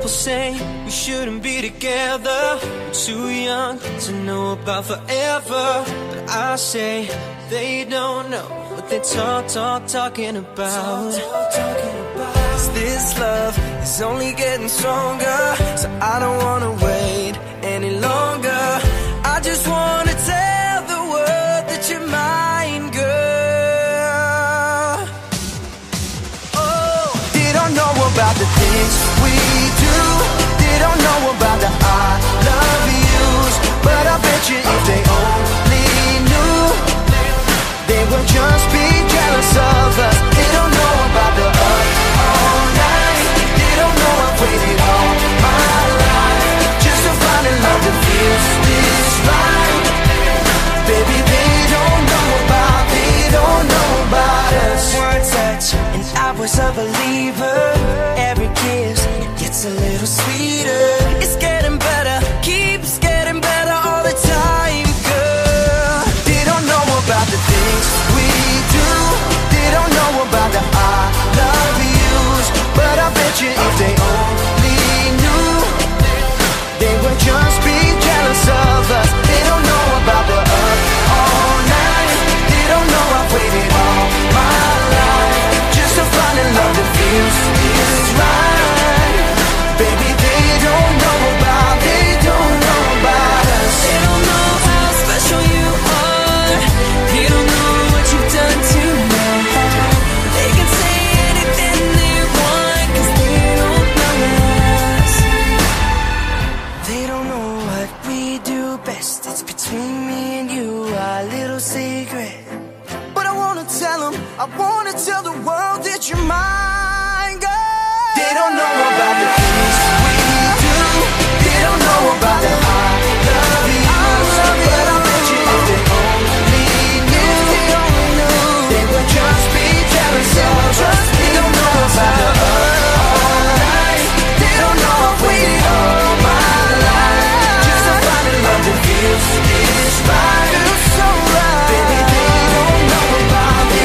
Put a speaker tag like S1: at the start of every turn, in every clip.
S1: People say we shouldn't be together, we're too young to know about forever. But I say they don't know what they're talking about. 'Cause this love is only getting stronger, so I don't wanna wait any longer. I just wanna tell the world that you're mine, girl. Oh, they don't know about the things we do, they don't know about the I love yous. But I bet you if they only knew, they would just be jealous of us. They don't know about the up all night, they don't know I've waited all my life just to find a love that feels this right. Baby, they don't know about us. One touch and I was a believer. Every kiss gets a little sweeter. It's getting better, keeps getting better all the time, girl. They don't know about the things we do, they don't know about the I love yous. But I bet you if they only knew, they would just be jealous of us. They don't know about the up all night, they don't know I've waited all my life just to find a love that feels this right. Baby, they don't know about us. They don't know how special you are, they don't know what you've done to my heart. They can say anything they want, 'cause they don't know us. They don't know what we do best, it's between me and you, our little secret. But I wanna tell them, I wanna tell the world that you're mine, girl. They don't know about the things we do, they don't know about the I love yous. But I bet you if they only knew, they would just be jealous of us. They don't know about the up all night, they don't know I've waited all my life just to find a love that feels this right. Feels so right. Baby, they don't know about us.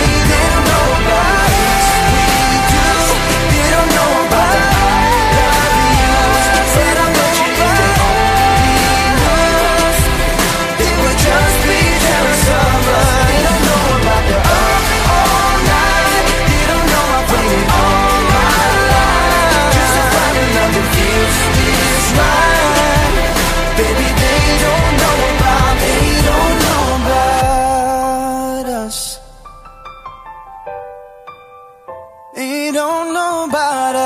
S1: We do, they don't know about the I love yous. Said I bet you if they only knew, they would just be jealous of us. They don't know about the up all night, they don't know I've waited all my life just to find a love that feels this right. Baby, they don't know about us. They don't know about